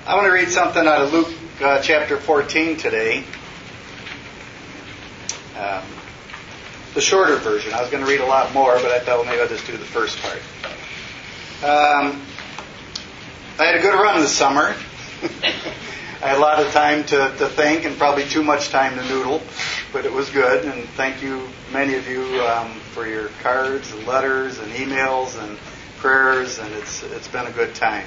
I want to read something out of Luke chapter 14 today. The shorter version. I was going to read a lot more, but I thought, well, maybe I'll just do the first part. I had a good run this summer. I had a lot of time to think and probably too much time to noodle, but it was good. And thank you, many of you, for your cards and letters and emails and prayers, and it's been a good time.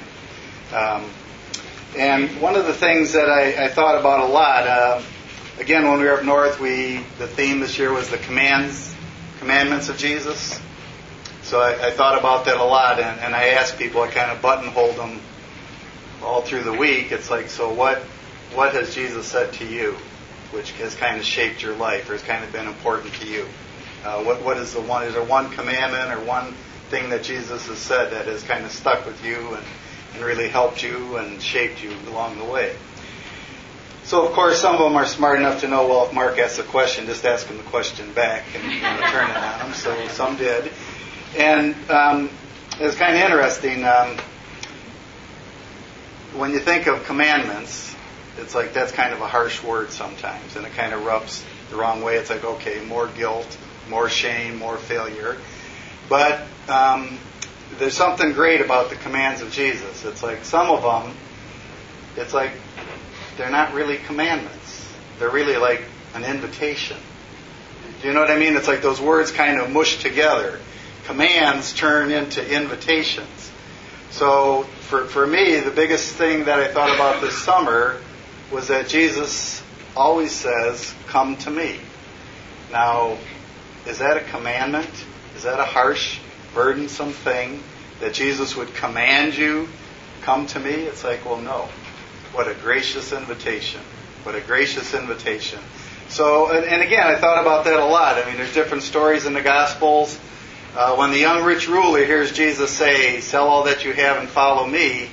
And one of the things that I thought about a lot, again, when we were up north, the theme this year was the commandments of Jesus. So I thought about that a lot, and I asked people, I kind of buttonholed them all through the week. It's like, so what has Jesus said to you, which has kind of shaped your life or has kind of been important to you? What is the one? Is there one commandment or one thing that Jesus has said that has kind of stuck with you and really helped you and shaped you along the way? So, of course, some of them are smart enough to know, well, if Mark asks a question, just ask him the question back and turn it on him. So some did. And it was kind of interesting. When you think of commandments, it's like that's kind of a harsh word sometimes, and it kind of rubs the wrong way. It's like, okay, more guilt, more shame, more failure. But there's something great about the commands of Jesus. It's like some of them, it's like they're not really commandments. They're really like an invitation. Do you know what I mean? It's like those words kind of mush together. Commands turn into invitations. So for me, the biggest thing that I thought about this summer was that Jesus always says, "Come to me." Now, is that a commandment? Is that a harsh, burdensome thing that Jesus would command you, come to me? It's like, well, no. What a gracious invitation. What a gracious invitation. So, and again, I thought about that a lot. I mean, there's different stories in the Gospels. When the young rich ruler hears Jesus say, "Sell all that you have and follow me,"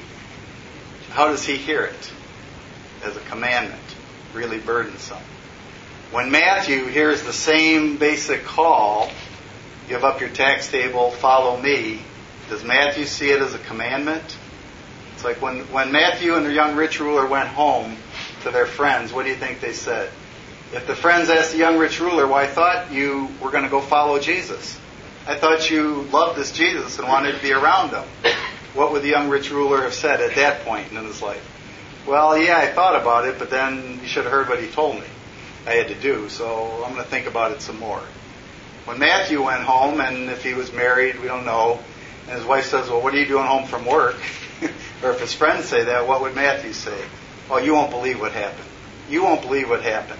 how does he hear it? As a commandment. Really burdensome. When Matthew hears the same basic call, give up your tax table, follow me, does Matthew see it as a commandment? It's like when Matthew and the young rich ruler went home to their friends, what do you think they said? If the friends asked the young rich ruler, "Well, I thought you were going to go follow Jesus. I thought you loved this Jesus and wanted to be around him," what would the young rich ruler have said at that point in his life? "Well, yeah, I thought about it, but then you should have heard what he told me I had to do, so I'm going to think about it some more." When Matthew went home, and if he was married, we don't know, and his wife says, "Well, what are you doing home from work?" Or if his friends say that, what would Matthew say? "Oh, you won't believe what happened. You won't believe what happened.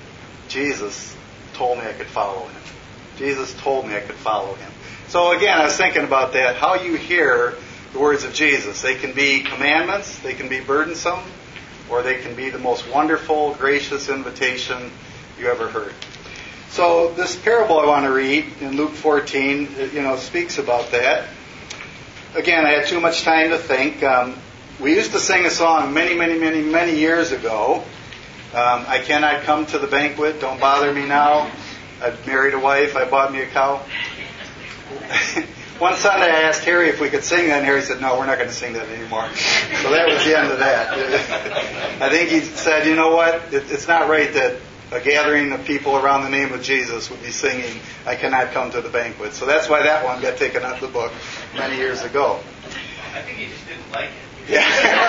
Jesus told me I could follow him. Jesus told me I could follow him." So again, I was thinking about that, how you hear the words of Jesus. They can be commandments, they can be burdensome, or they can be the most wonderful, gracious invitation you ever heard. So this parable I want to read in Luke 14, speaks about that. Again, I had too much time to think. We used to sing a song many years ago. "I cannot come to the banquet, don't bother me now. I've married a wife, I bought me a cow." One Sunday I asked Harry if we could sing that, and Harry said, "No, we're not going to sing that anymore." So that was the end of that. I think he said, "You know what? It's not right that a gathering of people around the name of Jesus would be singing, 'I cannot come to the banquet.'" So that's why that one got taken out of the book many years ago. I think he just didn't like it. Yeah.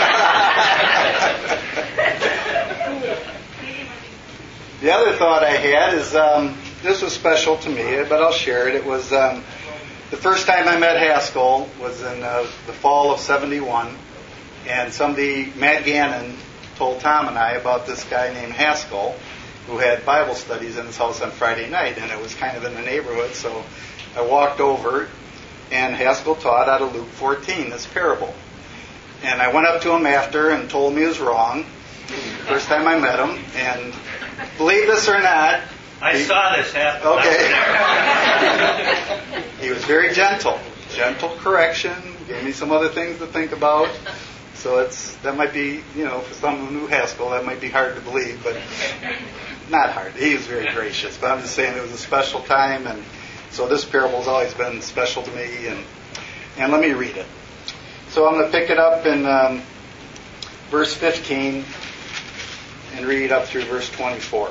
The other thought I had is, this was special to me, but I'll share it. It was the first time I met Haskell was in the fall of '71, and Matt Gannon, told Tom and I about this guy named Haskell who had Bible studies in his house on Friday night, and it was kind of in the neighborhood, so I walked over, and Haskell taught out of Luke 14, this parable. And I went up to him after and told him he was wrong, first time I met him, and believe this or not, I saw this happen. Okay. He was very gentle correction, gave me some other things to think about. So that might be, for someone who knew Haskell, that might be hard to believe, but not hard. He was very gracious. But I'm just saying it was a special time, and so this parable has always been special to me. And let me read it. So I'm going to pick it up in verse 15 and read up through verse 24.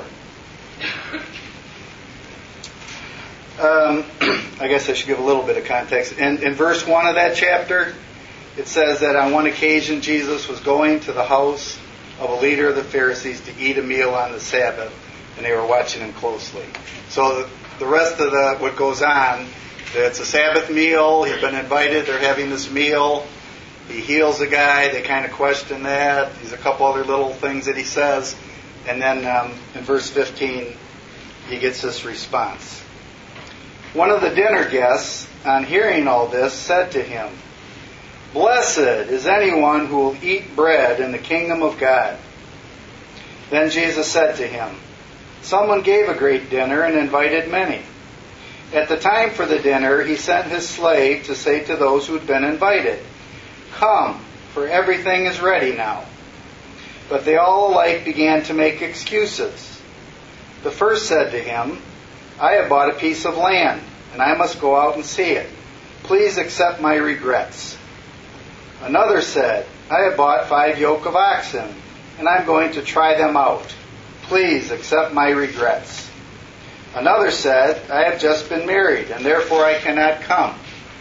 I guess I should give a little bit of context. In verse 1 of that chapter, it says that on one occasion Jesus was going to the house of a leader of the Pharisees to eat a meal on the Sabbath, and they were watching him closely. So the rest of what goes on, it's a Sabbath meal, he's been invited, they're having this meal, he heals a guy, they kind of question that, there's a couple other little things that he says, and then in verse 15 he gets this response. One of the dinner guests, on hearing all this, said to him, "Blessed is anyone who will eat bread in the kingdom of God." Then Jesus said to him, "Someone gave a great dinner and invited many. At the time for the dinner, he sent his slave to say to those who had been invited, 'Come, for everything is ready now.' But they all alike began to make excuses. The first said to him, 'I have bought a piece of land, and I must go out and see it. Please accept my regrets.' Another said, 'I have bought 5 yoke of oxen, and I'm going to try them out. Please accept my regrets.' Another said, 'I have just been married, and therefore I cannot come.'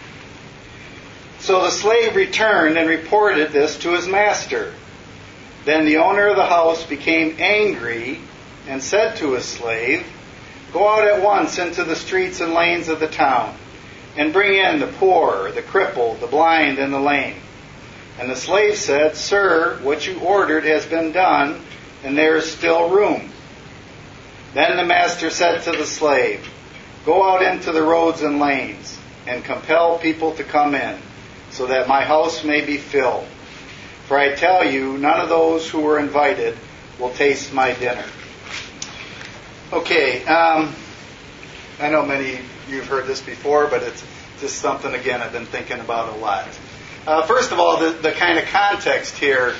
So the slave returned and reported this to his master. Then the owner of the house became angry and said to his slave, 'Go out at once into the streets and lanes of the town, and bring in the poor, the crippled, the blind, and the lame.' And the slave said, 'Sir, what you ordered has been done, and there is still room.' Then the master said to the slave, 'Go out into the roads and lanes, and compel people to come in, so that my house may be filled. For I tell you, none of those who were invited will taste my dinner.'" Okay, I know many of you have heard this before, but it's just something, again, I've been thinking about a lot. First of all, the kind of context here,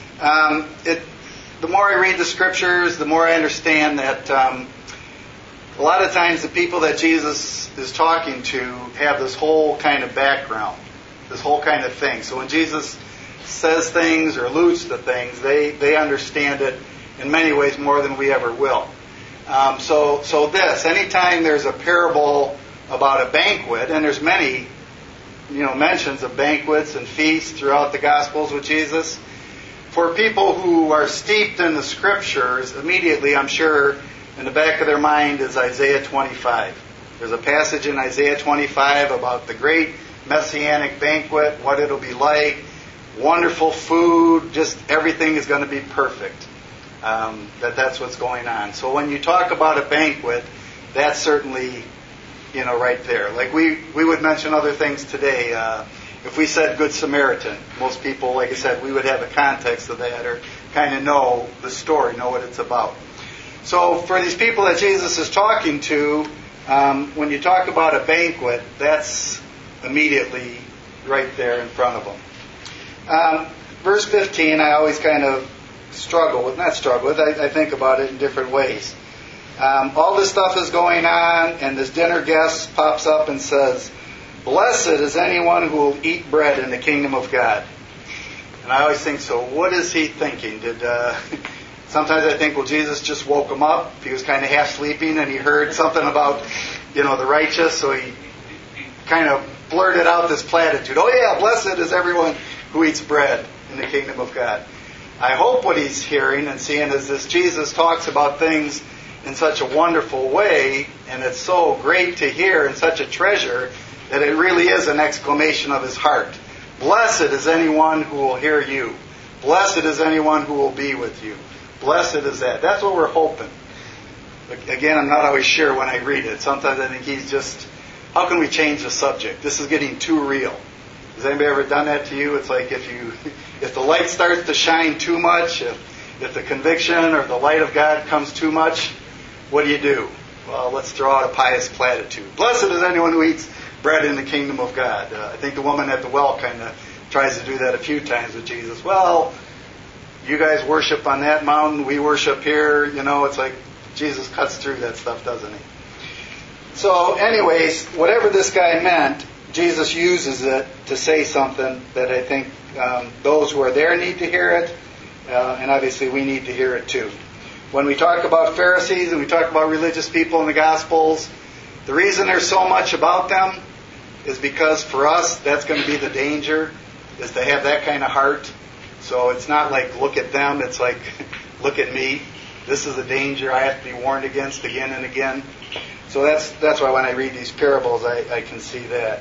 the more I read the scriptures, the more I understand that a lot of times the people that Jesus is talking to have this whole kind of background, this whole kind of thing. So when Jesus says things or alludes to things, they understand it in many ways more than we ever will. So anytime there's a parable about a banquet, and there's many, mentions of banquets and feasts throughout the Gospels with Jesus, for people who are steeped in the Scriptures, immediately, I'm sure, in the back of their mind is Isaiah 25. There's a passage in Isaiah 25 about the great Messianic banquet, what it'll be like, wonderful food, just everything is going to be perfect. That's what's going on. So when you talk about a banquet, that's certainly, right there. Like we would mention other things today. If we said Good Samaritan, most people, like I said, we would have the context of that or kind of know the story, know what it's about. So for these people that Jesus is talking to, when you talk about a banquet, that's immediately right there in front of them. Verse 15, I always kind of I think about it in different ways. All this stuff is going on, and this dinner guest pops up and says, "Blessed is anyone who will eat bread in the kingdom of God." And I always think, so what is he thinking? Sometimes I think, well, Jesus just woke him up. He was kind of half sleeping, and he heard something about, the righteous, so he kind of blurted out this platitude. Oh yeah, blessed is everyone who eats bread in the kingdom of God. I hope what he's hearing and seeing is this: Jesus talks about things in such a wonderful way, and it's so great to hear and such a treasure that it really is an exclamation of his heart. Blessed is anyone who will hear you. Blessed is anyone who will be with you. Blessed is that. That's what we're hoping. Again, I'm not always sure when I read it. Sometimes I think he's just, how can we change the subject? This is getting too real. Has anybody ever done that to you? It's like if the light starts to shine too much, if the conviction or the light of God comes too much, what do? Well, let's throw out a pious platitude. Blessed is anyone who eats bread in the kingdom of God. I think the woman at the well kind of tries to do that a few times with Jesus. Well, you guys worship on that mountain, we worship here. It's like Jesus cuts through that stuff, doesn't he? So anyways, whatever this guy meant, Jesus uses it to say something that I think those who are there need to hear it, And obviously we need to hear it too. When we talk about Pharisees and we talk about religious people in the Gospels, the reason there's so much about them is because for us, that's going to be the danger, is to have that kind of heart. So it's not like look at them, it's like look at me. This is a danger I have to be warned against again and again. So that's why when I read these parables, I can see that.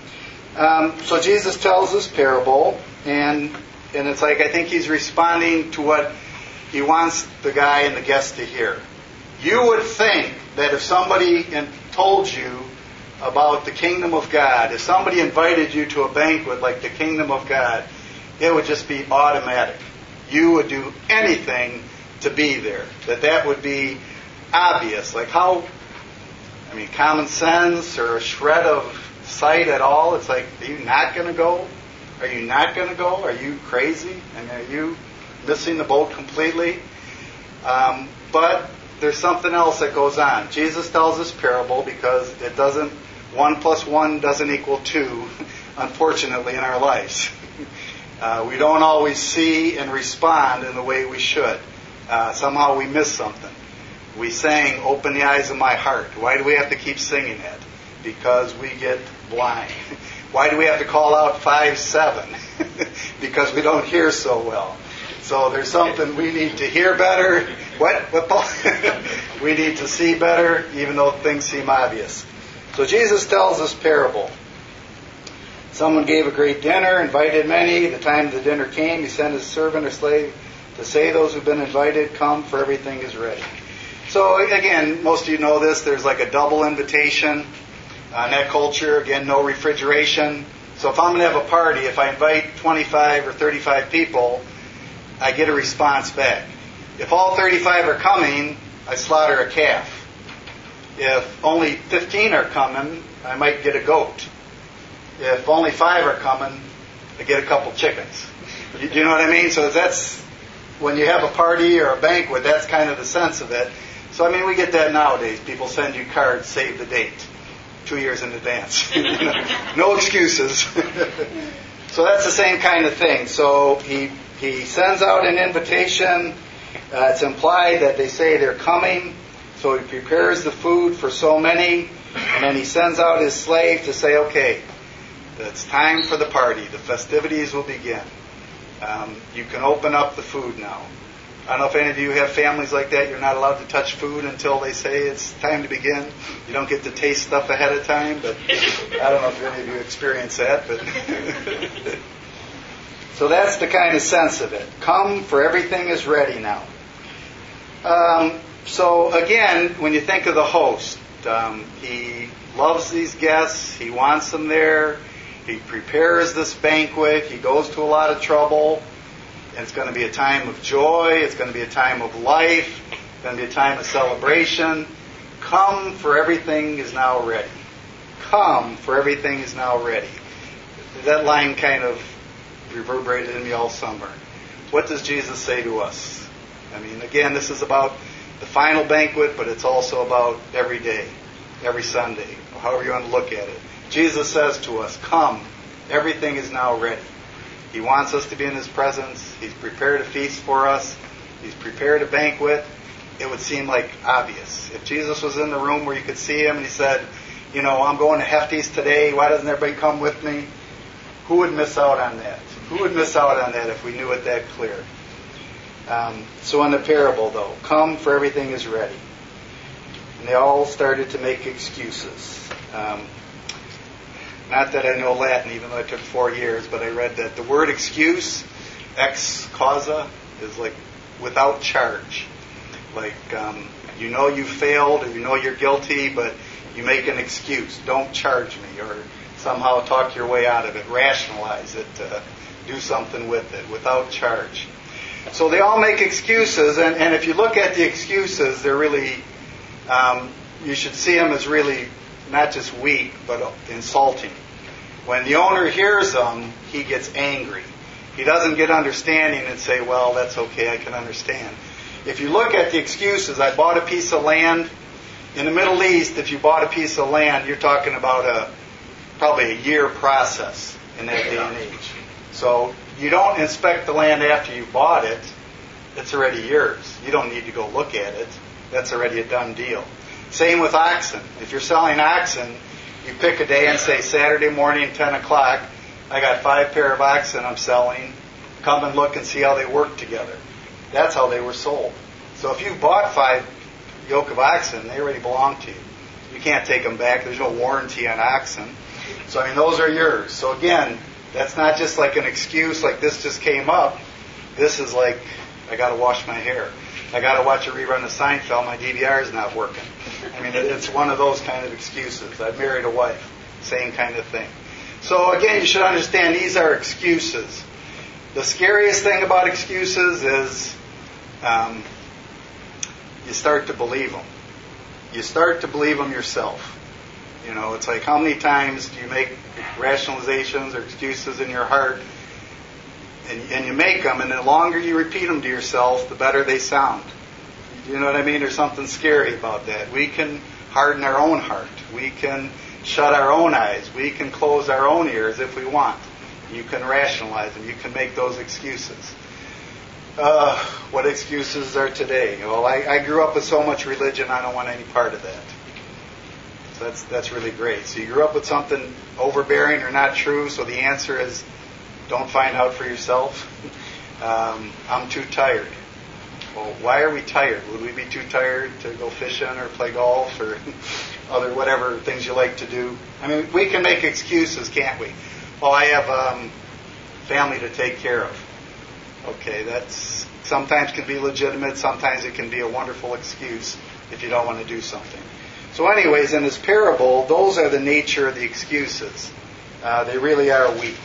So Jesus tells this parable, and it's like I think he's responding to what he wants the guy and the guest to hear. You would think that if somebody told you about the kingdom of God, if somebody invited you to a banquet like the kingdom of God, it would just be automatic. You would do anything to be there. That would be obvious. Like common sense or a shred of sight at all. It's like, are you not going to go? Are you not going to go? Are you crazy? And are you missing the boat completely? But there's something else that goes on. Jesus tells this parable because 1 + 1 doesn't equal 2, unfortunately, in our lives. We don't always see and respond in the way we should. Somehow we miss something. We sang, "Open the eyes of my heart." Why do we have to keep singing it? Because we get blind. Why do we have to call out 5-7? Because we don't hear so well. So there's something we need to hear better. What Paul? We need to see better, even though things seem obvious. So Jesus tells this parable. Someone gave a great dinner, invited many. The time the dinner came, he sent his servant or slave to say, "Those who've been invited, come, for everything is ready." So again, most of you know this. There's like a double invitation in that culture. Again, no refrigeration. So if I'm going to have a party, if I invite 25 or 35 people, I get a response back. If all 35 are coming, I slaughter a calf. If only 15 are coming, I might get a goat. If only 5 are coming, I get a couple chickens. Do you know what I mean? So that's when you have a party or a banquet, that's kind of the sense of it. So we get that nowadays. People send you cards, save the date, 2 years in advance. No excuses. So that's the same kind of thing. So he sends out an invitation. It's implied that they say they're coming. So he prepares the food for so many. And then he sends out his slave to say, okay, it's time for the party. The festivities will begin. You can open up the food now. I don't know if any of you have families like that. You're not allowed to touch food until they say it's time to begin. You don't get to taste stuff ahead of time, but I don't know if any of you experience that. But so that's the kind of sense of it. Come, for everything is ready now. So again, when you think of the host, he loves these guests. He wants them there. He prepares this banquet. He goes to a lot of trouble. And it's going to be a time of joy. It's going to be a time of life. It's going to be a time of celebration. Come, for everything is now ready. Come, for everything is now ready. That line kind of reverberated in me all summer. What does Jesus say to us? Again, this is about the final banquet, but it's also about every day, every Sunday, however you want to look at it. Jesus says to us, come, everything is now ready. He wants us to be in His presence. He's prepared a feast for us. He's prepared a banquet. It would seem like obvious. If Jesus was in the room where you could see Him and He said, I'm going to Hefty's today. Why doesn't everybody come with me? Who would miss out on that? Who would miss out on that if we knew it that clear? So in the parable, though, come, for everything is ready. And they all started to make excuses. Not that I know Latin, even though I took 4 years, but I read that the word excuse, ex causa, is like without charge. Like, you failed, or you're guilty, but you make an excuse. Don't charge me, or somehow talk your way out of it, rationalize it, do something with it, without charge. So they all make excuses, and if you look at the excuses, they're really, you should see them as really not just weak, but insulting. When the owner hears them, he gets angry. He doesn't get understanding and say, well, that's okay, I can understand. If you look at the excuses, I bought a piece of land. In the Middle East, if you bought a piece of land, you're talking about probably a year process in that day and age. So you don't inspect the land after you bought it. it's already yours. You don't need to go look at it. That's already a done deal. Same with oxen. If you're selling oxen, you pick a day and say, Saturday morning, 10 o'clock, I got 5 pair of oxen I'm selling. Come and look and see how they work together. That's how they were sold. So if you bought 5 yoke of oxen, they already belong to you. You can't take them back. There's no warranty on oxen. So, those are yours. So again, that's not just like an excuse like this just came up. This is like, I got to wash my hair. I got to watch a rerun of Seinfeld. My DVR is not working. It's one of those kind of excuses. I married a wife. Same kind of thing. So again, you should understand these are excuses. The scariest thing about excuses is you start to believe them. You start to believe them yourself. It's like how many times do you make rationalizations or excuses in your heart, and you make them, and the longer you repeat them to yourself, the better they sound. You know what I mean? There's something scary about that. We can harden our own heart. We can shut our own eyes. We can close our own ears if we want. You can rationalize them. You can make those excuses. What excuses are today? Well, I grew up with so much religion, I don't want any part of that. So that's really great. So you grew up with something overbearing or not true, so the answer is don't find out for yourself. I'm too tired. Well, why are we tired? Would we be too tired to go fishing or play golf or other whatever things you like to do? We can make excuses, can't we? Well, I have family to take care of. Okay, that's sometimes can be legitimate. Sometimes it can be a wonderful excuse if you don't want to do something. So anyways, in this parable, those are the nature of the excuses. They really are weak.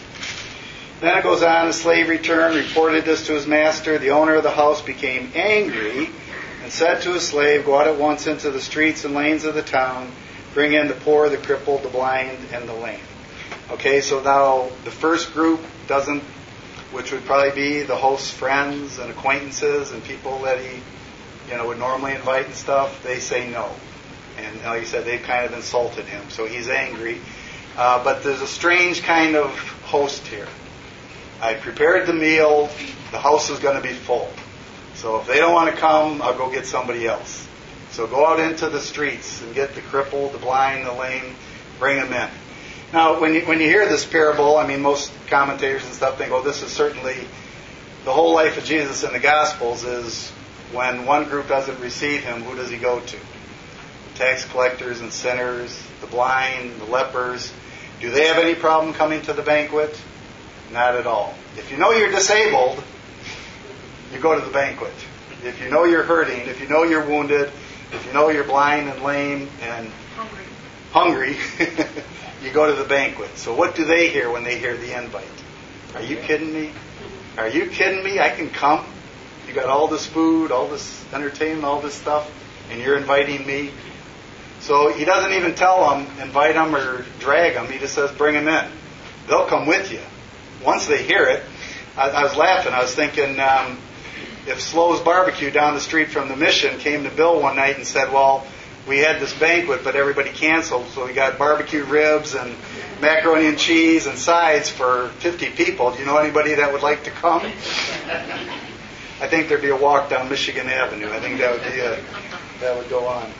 Then it goes on, the slave returned, reported this to his master. The owner of the house became angry and said to his slave, go out at once into the streets and lanes of the town, bring in the poor, the crippled, the blind, and the lame. Okay, so now the first group doesn't, which would probably be the host's friends and acquaintances and people that he would normally invite and stuff, they say no. And like you said, they've kind of insulted him. So he's angry. But there's a strange kind of host here. I prepared the meal. The house is going to be full. So if they don't want to come, I'll go get somebody else. So go out into the streets and get the crippled, the blind, the lame, bring them in. Now, when you hear this parable, most commentators and stuff think, this is certainly the whole life of Jesus in the Gospels is when one group doesn't receive him, who does he go to? Tax collectors and sinners, the blind, the lepers. Do they have any problem coming to the banquet? Not at all. If you know you're disabled, you go to the banquet. If you know you're hurting, if you know you're wounded, if you know you're blind and lame and hungry, you go to the banquet. So what do they hear when they hear the invite? Are you kidding me? Are you kidding me? I can come. You got all this food, all this entertainment, all this stuff, and you're inviting me? So he doesn't even tell them, invite them or drag them. He just says, bring them in. They'll come with you. Once they hear it, I was laughing. I was thinking, if Slo's Barbecue down the street from the Mission came to Bill one night and said, well, we had this banquet, but everybody canceled, so we got barbecue ribs and macaroni and cheese and sides for 50 people. Do you know anybody that would like to come? I think there'd be a walk down Michigan Avenue. I think that would go on.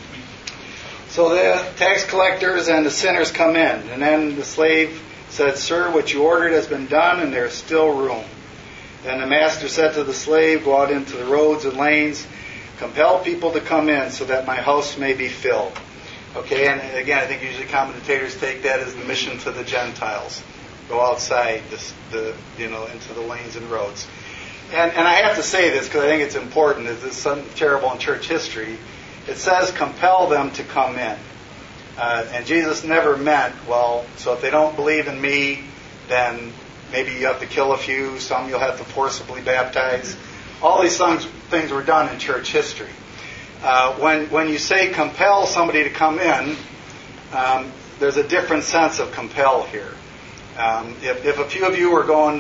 So the tax collectors and the sinners come in, and then the slave said, sir, what you ordered has been done, and there's still room. Then the master said to the slave, go out into the roads and lanes, compel people to come in so that my house may be filled. Okay, and again, I think usually commentators take that as the mission to the Gentiles. Go outside, into the lanes and roads. And I have to say this because I think it's important. This is something terrible in church history. It says compel them to come in. And Jesus never meant, so if they don't believe in me, then maybe you have to kill a few. Some you'll have to forcibly baptize. All these things were done in church history. When you say compel somebody to come in, there's a different sense of compel here. If a few of you were going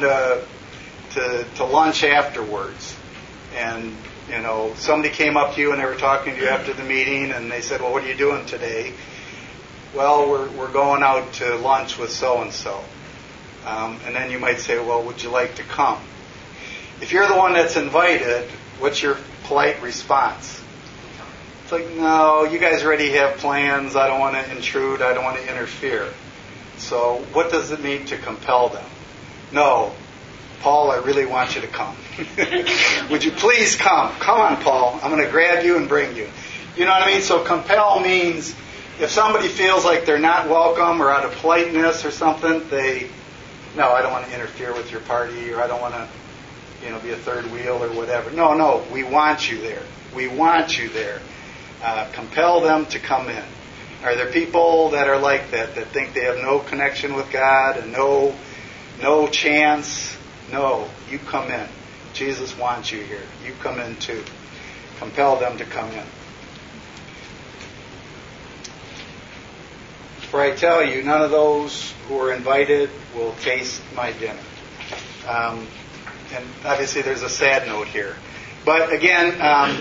to lunch afterwards, and somebody came up to you and they were talking to you after the meeting, and they said, well, what are you doing today? Well, we're going out to lunch with so-and-so. And then you might say, well, would you like to come? If you're the one that's invited, what's your polite response? It's like, no, you guys already have plans. I don't want to intrude. I don't want to interfere. So what does it mean to compel them? No, Paul, I really want you to come. Would you please come? Come on, Paul. I'm going to grab you and bring you. You know what I mean? So compel means if somebody feels like they're not welcome or out of politeness or something, no, I don't want to interfere with your party, or I don't want to, be a third wheel or whatever. No, we want you there. We want you there. Compel them to come in. Are there people that are like that think they have no connection with God and no chance? No, you come in. Jesus wants you here. You come in too. Compel them to come in. For I tell you, none of those who are invited will taste my dinner. And obviously there's a sad note here. But again,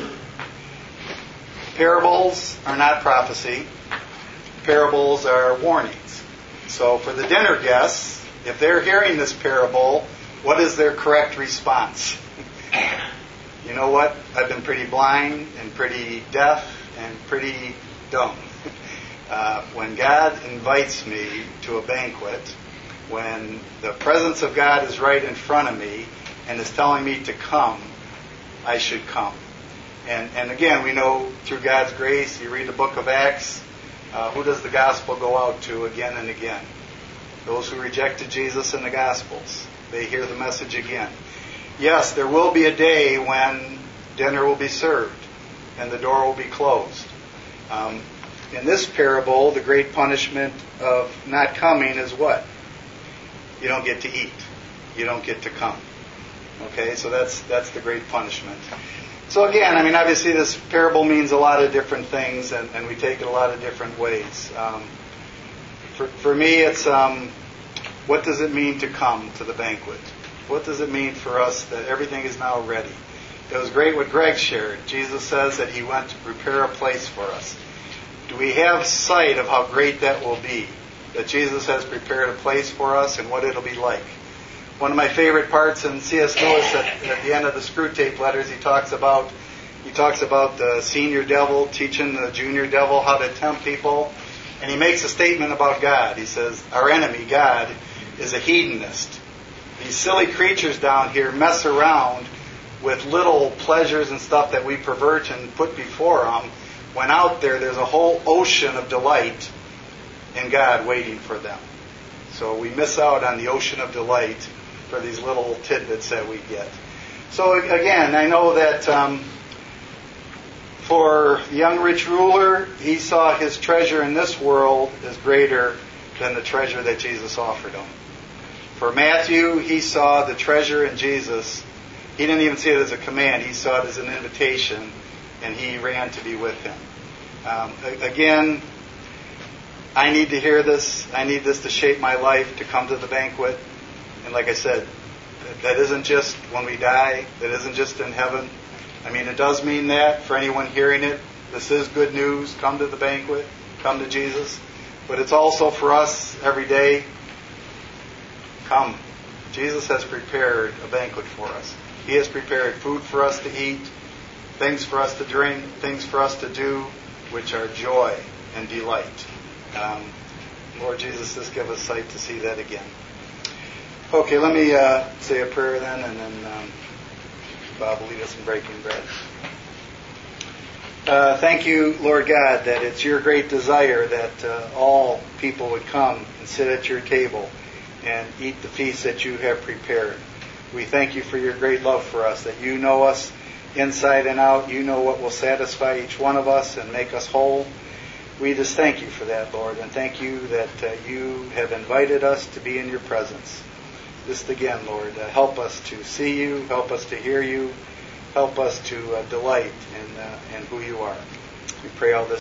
parables are not prophecy. Parables are warnings. So for the dinner guests, if they're hearing this parable, what is their correct response? You know what? I've been pretty blind and pretty deaf and pretty dumb. When God invites me to a banquet, when the presence of God is right in front of me and is telling me to come, I should come. And again, we know through God's grace, you read the book of Acts, who does the gospel go out to again and again? Those who rejected Jesus in the Gospels. They hear the message again. Yes, there will be a day when dinner will be served and the door will be closed. In this parable, the great punishment of not coming is what? You don't get to eat. You don't get to come. Okay, so that's the great punishment. So again, obviously this parable means a lot of different things, and we take it a lot of different ways. For me, it's what does it mean to come to the banquet? What does it mean for us that everything is now ready? It was great what Greg shared. Jesus says that He went to prepare a place for us. Do we have sight of how great that will be? That Jesus has prepared a place for us and what it'll be like. One of my favorite parts in C.S. Lewis at the end of the Screw Tape Letters, he talks about the senior devil teaching the junior devil how to tempt people. And he makes a statement about God. He says, our enemy, God, is a hedonist. These silly creatures down here mess around with little pleasures and stuff that we pervert and put before them, when out there's a whole ocean of delight in God waiting for them. So we miss out on the ocean of delight for these little tidbits that we get. So again, I know that for the young rich ruler, he saw his treasure in this world as greater than the treasure that Jesus offered him. For Matthew, he saw the treasure in Jesus. He didn't even see it as a command. He saw it as an invitation, and he ran to be with him. Again, I need to hear this. I need this to shape my life, to come to the banquet. And like I said, that isn't just when we die. That isn't just in heaven. It does mean that for anyone hearing it. This is good news. Come to the banquet. Come to Jesus. But it's also for us every day. Come. Jesus has prepared a banquet for us. He has prepared food for us to eat, things for us to drink, things for us to do, which are joy and delight. Lord Jesus, just give us sight to see that again. Okay, let me say a prayer then, and then Bob will lead us in breaking bread. Thank you, Lord God, that it's your great desire that all people would come and sit at your table and eat the feast that you have prepared. We thank you for your great love for us, that you know us inside and out. You know what will satisfy each one of us and make us whole. We just thank you for that, Lord, and thank you that you have invited us to be in your presence. Just again, Lord, help us to see you, help us to hear you, help us to delight in who you are. We pray all this